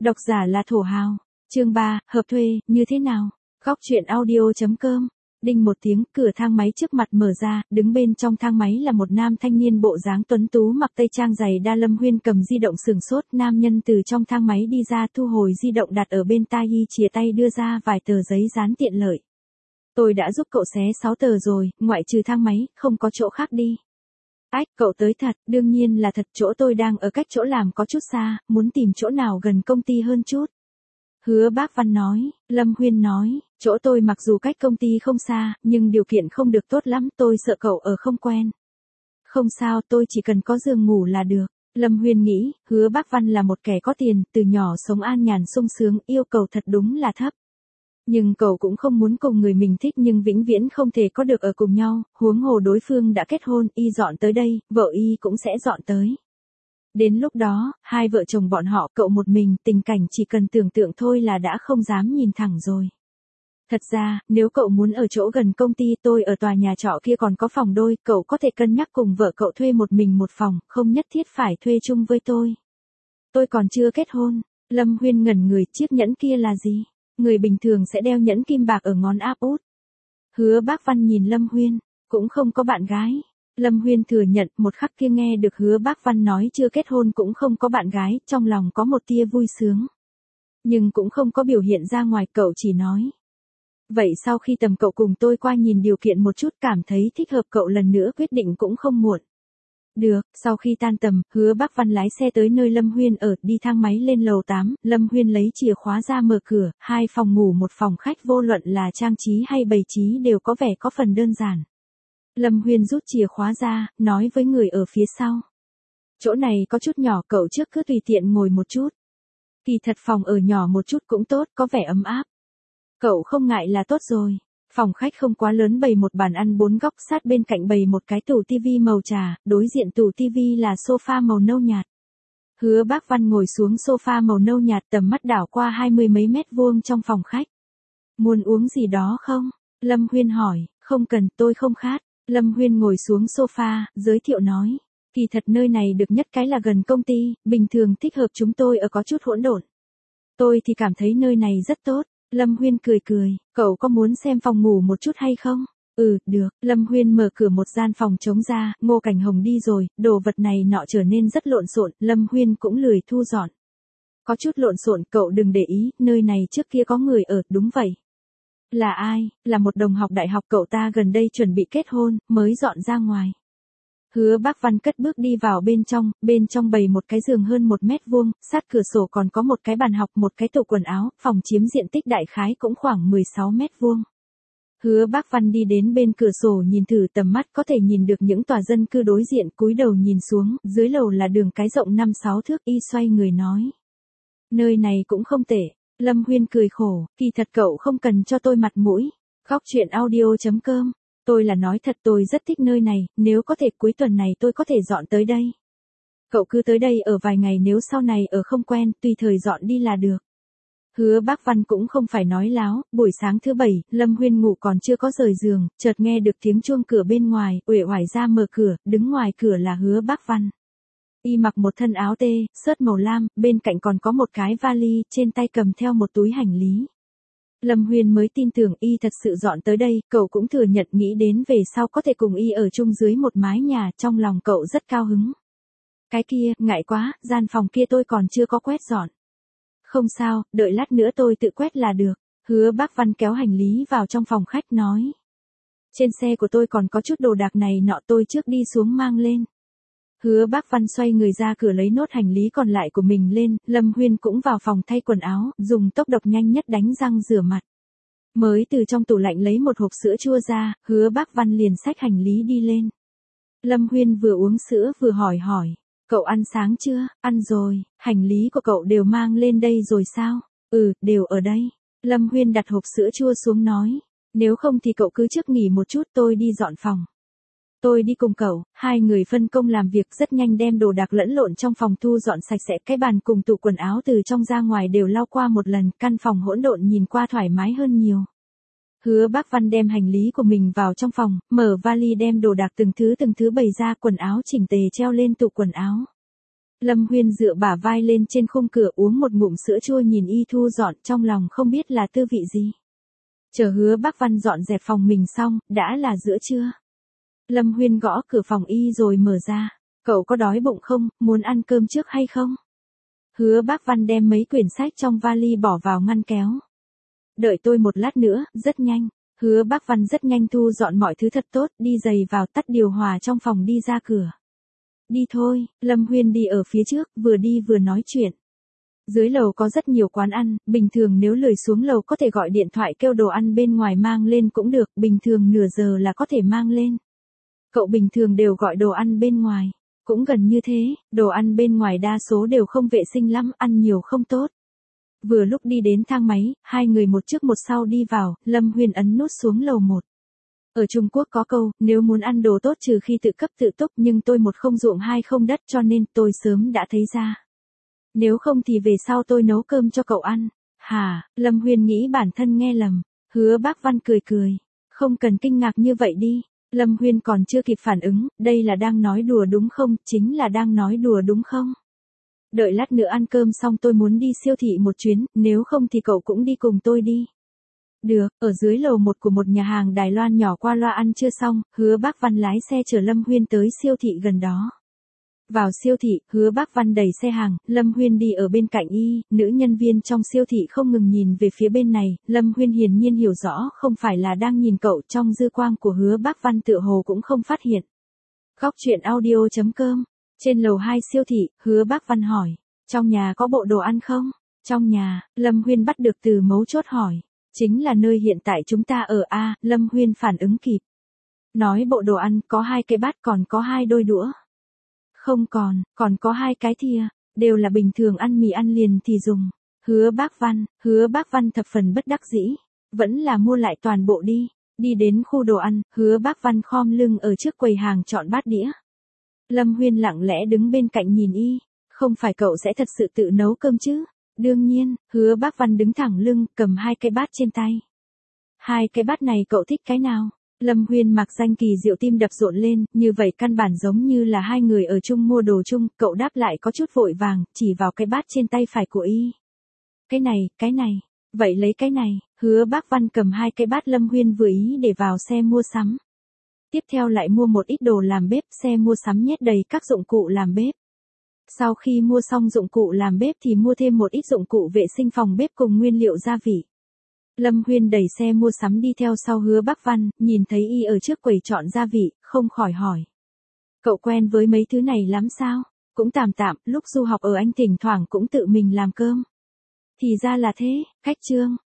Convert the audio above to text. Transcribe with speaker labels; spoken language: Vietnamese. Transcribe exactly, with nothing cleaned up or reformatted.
Speaker 1: Độc giả là Thổ Hào. Chương ba, hợp thuê, như thế nào? Góc truyện audio chấm com. Đinh một tiếng, cửa thang máy trước mặt mở ra, đứng bên trong thang máy là một nam thanh niên bộ dáng tuấn tú mặc tây trang dày đa. Lâm Huyên cầm di động sừng sốt, nam nhân từ trong thang máy đi ra thu hồi di động đặt ở bên tai y, chìa tay đưa ra vài tờ giấy dán tiện lợi. Tôi đã giúp cậu xé sáu tờ rồi, ngoại trừ thang máy, không có chỗ khác đi. Ách, cậu tới thật, đương nhiên là thật, chỗ tôi đang ở cách chỗ làm có chút xa, muốn tìm chỗ nào gần công ty hơn chút. Hứa Bác Văn nói. Lâm Huyên nói, chỗ tôi mặc dù cách công ty không xa, nhưng điều kiện không được tốt lắm, tôi sợ cậu ở không quen. Không sao, tôi chỉ cần có giường ngủ là được. Lâm Huyên nghĩ, Hứa Bác Văn là một kẻ có tiền, từ nhỏ sống an nhàn sung sướng, yêu cầu thật đúng là thấp. Nhưng cậu cũng không muốn cùng người mình thích nhưng vĩnh viễn không thể có được ở cùng nhau, huống hồ đối phương đã kết hôn, y dọn tới đây, vợ y cũng sẽ dọn tới. Đến lúc đó, hai vợ chồng bọn họ, cậu một mình, tình cảnh chỉ cần tưởng tượng thôi là đã không dám nhìn thẳng rồi. Thật ra, nếu cậu muốn ở chỗ gần công ty, tôi ở tòa nhà trọ kia còn có phòng đôi, cậu có thể cân nhắc cùng vợ cậu thuê một mình một phòng, không nhất thiết phải thuê chung với tôi. Tôi còn chưa kết hôn. Lâm Huyên ngẩn người, chiếc nhẫn kia là gì? Người bình thường sẽ đeo nhẫn kim bạc ở ngón áp út. Hứa Bác Văn nhìn Lâm Huyên, cũng không có bạn gái. Lâm Huyên thừa nhận, một khắc kia nghe được Hứa Bác Văn nói chưa kết hôn cũng không có bạn gái, trong lòng có một tia vui sướng. Nhưng cũng không có biểu hiện ra ngoài, cậu chỉ nói. Vậy sau khi tầm cậu cùng tôi qua nhìn điều kiện một chút, cảm thấy thích hợp cậu lần nữa quyết định cũng không muộn. Được, sau khi tan tầm, Hứa Bác Văn lái xe tới nơi Lâm Huyên ở, đi thang máy lên lầu tám, Lâm Huyên lấy chìa khóa ra mở cửa, hai phòng ngủ một phòng khách, vô luận là trang trí hay bày trí đều có vẻ có phần đơn giản. Lâm Huyên rút chìa khóa ra, nói với người ở phía sau. Chỗ này có chút nhỏ, cậu trước cứ tùy tiện ngồi một chút. Kỳ thật phòng ở nhỏ một chút cũng tốt, có vẻ ấm áp. Cậu không ngại là tốt rồi. Phòng khách không quá lớn, bày một bàn ăn bốn góc, sát bên cạnh bày một cái tủ tivi màu trà, đối diện tủ tivi là sofa màu nâu nhạt. Hứa Bác Văn ngồi xuống sofa màu nâu nhạt, tầm mắt đảo qua hai mươi mấy mét vuông trong phòng khách. Muốn uống gì đó không? Lâm Huyên hỏi. Không cần, tôi không khát. Lâm Huyên ngồi xuống sofa, giới thiệu nói. Kỳ thật nơi này được nhất cái là gần công ty, bình thường thích hợp chúng tôi ở có chút hỗn độn. Tôi thì cảm thấy nơi này rất tốt. Lâm Huyên cười cười, cậu có muốn xem phòng ngủ một chút hay không? Ừ, được. Lâm Huyên mở cửa một gian phòng trống ra, Ngô Cảnh Hồng đi rồi, đồ vật này nọ trở nên rất lộn xộn, Lâm Huyên cũng lười thu dọn. Có chút lộn xộn, cậu đừng để ý, nơi này trước kia có người ở, đúng vậy. Là ai? Là một đồng học đại học, cậu ta gần đây chuẩn bị kết hôn, mới dọn ra ngoài. Hứa Bác Văn cất bước đi vào bên trong, bên trong bày một cái giường hơn một mét vuông, sát cửa sổ còn có một cái bàn học, một cái tủ quần áo, phòng chiếm diện tích đại khái cũng khoảng mười sáu mét vuông. Hứa Bác Văn đi đến bên cửa sổ nhìn thử, tầm mắt có thể nhìn được những tòa dân cư đối diện, cúi đầu nhìn xuống, dưới lầu là đường cái rộng năm sáu thước, y xoay người nói. Nơi này cũng không tệ. Lâm Huyên cười khổ, kỳ thật cậu không cần cho tôi mặt mũi. Góc truyện audio chấm com. Tôi là nói thật, tôi rất thích nơi này, nếu có thể cuối tuần này tôi có thể dọn tới đây. Cậu cứ tới đây ở vài ngày, nếu sau này ở không quen, tùy thời dọn đi là được. Hứa Bác Văn cũng không phải nói láo, buổi sáng thứ bảy, Lâm Huyên ngủ còn chưa có rời giường, chợt nghe được tiếng chuông cửa bên ngoài, uể oải ra mở cửa, đứng ngoài cửa là Hứa Bác Văn. Y mặc một thân áo tê, sớt màu lam, bên cạnh còn có một cái vali, trên tay cầm theo một túi hành lý. Lâm Huyên mới tin tưởng y thật sự dọn tới đây, cậu cũng thừa nhận nghĩ đến về sau có thể cùng y ở chung dưới một mái nhà, trong lòng cậu rất cao hứng. Cái kia, ngại quá, gian phòng kia tôi còn chưa có quét dọn. Không sao, đợi lát nữa tôi tự quét là được. Hứa Bác Văn kéo hành lý vào trong phòng khách nói. Trên xe của tôi còn có chút đồ đạc này nọ, tôi trước đi xuống mang lên. Hứa Bác Văn xoay người ra cửa lấy nốt hành lý còn lại của mình lên, Lâm Huyên cũng vào phòng thay quần áo, dùng tốc độ nhanh nhất đánh răng rửa mặt. Mới từ trong tủ lạnh lấy một hộp sữa chua ra, Hứa Bác Văn liền xách hành lý đi lên. Lâm Huyên vừa uống sữa vừa hỏi hỏi, cậu ăn sáng chưa? Ăn rồi. Hành lý của cậu đều mang lên đây rồi sao? Ừ, đều ở đây. Lâm Huyên đặt hộp sữa chua xuống nói, nếu không thì cậu cứ trước nghỉ một chút, tôi đi dọn phòng. Tôi đi cùng cậu. Hai người phân công làm việc, rất nhanh đem đồ đạc lẫn lộn trong phòng thu dọn sạch sẽ, cái bàn cùng tủ quần áo từ trong ra ngoài đều lau qua một lần, căn phòng hỗn độn nhìn qua thoải mái hơn nhiều. Hứa Bác Văn đem hành lý của mình vào trong phòng, mở vali đem đồ đạc từng thứ từng thứ bày ra, quần áo chỉnh tề treo lên tủ quần áo. Lâm Huyên dựa bả vai lên trên khung cửa uống một ngụm sữa chua nhìn y thu dọn trong lòng không biết là tư vị gì. Chờ Hứa Bác Văn dọn dẹp phòng mình xong, đã là giữa trưa. Lâm Huyên gõ cửa phòng y rồi mở ra. Cậu có đói bụng không, muốn ăn cơm trước hay không? Hứa Bác Văn đem mấy quyển sách trong vali bỏ vào ngăn kéo. Đợi tôi một lát nữa, rất nhanh. Hứa Bác Văn rất nhanh thu dọn mọi thứ thật tốt, đi giày vào tắt điều hòa trong phòng đi ra cửa. Đi thôi, Lâm Huyên đi ở phía trước, vừa đi vừa nói chuyện. Dưới lầu có rất nhiều quán ăn, bình thường nếu lười xuống lầu có thể gọi điện thoại kêu đồ ăn bên ngoài mang lên cũng được, bình thường nửa giờ là có thể mang lên. Cậu bình thường đều gọi đồ ăn bên ngoài. Cũng gần như thế, đồ ăn bên ngoài đa số đều không vệ sinh lắm, ăn nhiều không tốt. Vừa lúc đi đến thang máy, hai người một trước một sau đi vào, Lâm Huyên ấn nút xuống lầu một. Ở Trung Quốc có câu, nếu muốn ăn đồ tốt trừ khi tự cấp tự túc, nhưng tôi một không ruộng hai không đất cho nên tôi sớm đã thấy ra. Nếu không thì về sau tôi nấu cơm cho cậu ăn. Hả, Lâm Huyên nghĩ bản thân nghe lầm. Hứa Bác Văn cười cười. Không cần kinh ngạc như vậy đi. Lâm Huyên còn chưa kịp phản ứng, đây là đang nói đùa đúng không, chính là đang nói đùa đúng không? Đợi lát nữa ăn cơm xong tôi muốn đi siêu thị một chuyến, nếu không thì cậu cũng đi cùng tôi đi. Được, ở dưới lầu một của một nhà hàng Đài Loan nhỏ qua loa ăn chưa xong, Hứa Bác Văn lái xe chở Lâm Huyên tới siêu thị gần đó. Vào siêu thị, Hứa Bác Văn đẩy xe hàng, Lâm Huyên đi ở bên cạnh y, nữ nhân viên trong siêu thị không ngừng nhìn về phía bên này, Lâm Huyên hiển nhiên hiểu rõ không phải là đang nhìn cậu, trong dư quang của Hứa Bác Văn tựa hồ cũng không phát hiện. Góc truyện audio chấm com. Trên lầu hai siêu thị, Hứa Bác Văn hỏi, trong nhà có bộ đồ ăn không? Trong nhà, Lâm Huyên bắt được từ mấu chốt hỏi, chính là nơi hiện tại chúng ta ở a, Lâm Huyên phản ứng kịp. Nói bộ đồ ăn, có hai cái bát còn có hai đôi đũa. Không còn, còn có hai cái thìa, đều là bình thường ăn mì ăn liền thì dùng. Hứa Bác Văn, Hứa Bác Văn thập phần bất đắc dĩ, vẫn là mua lại toàn bộ đi. Đi đến khu đồ ăn, Hứa Bác Văn khom lưng ở trước quầy hàng chọn bát đĩa. Lâm Huyên lặng lẽ đứng bên cạnh nhìn y, không phải cậu sẽ thật sự tự nấu cơm chứ? Đương nhiên, Hứa Bác Văn đứng thẳng lưng, cầm hai cái bát trên tay. Hai cái bát này cậu thích cái nào? Lâm Huyên mặc danh kỳ diệu tim đập rộn lên, như vậy căn bản giống như là hai người ở chung mua đồ chung, cậu đáp lại có chút vội vàng, chỉ vào cái bát trên tay phải của y. Cái này, cái này, vậy lấy cái này, Hứa Bác Văn cầm hai cái bát Lâm Huyên vừa ý để vào xe mua sắm. Tiếp theo lại mua một ít đồ làm bếp, xe mua sắm nhét đầy các dụng cụ làm bếp. Sau khi mua xong dụng cụ làm bếp thì mua thêm một ít dụng cụ vệ sinh phòng bếp cùng nguyên liệu gia vị. Lâm Huyên đẩy xe mua sắm đi theo sau Hứa Bác Văn, nhìn thấy y ở trước quầy chọn gia vị, không khỏi hỏi. Cậu quen với mấy thứ này lắm sao? Cũng tạm tạm, lúc du học ở Anh thỉnh thoảng cũng tự mình làm cơm. Thì ra là thế, cách chương.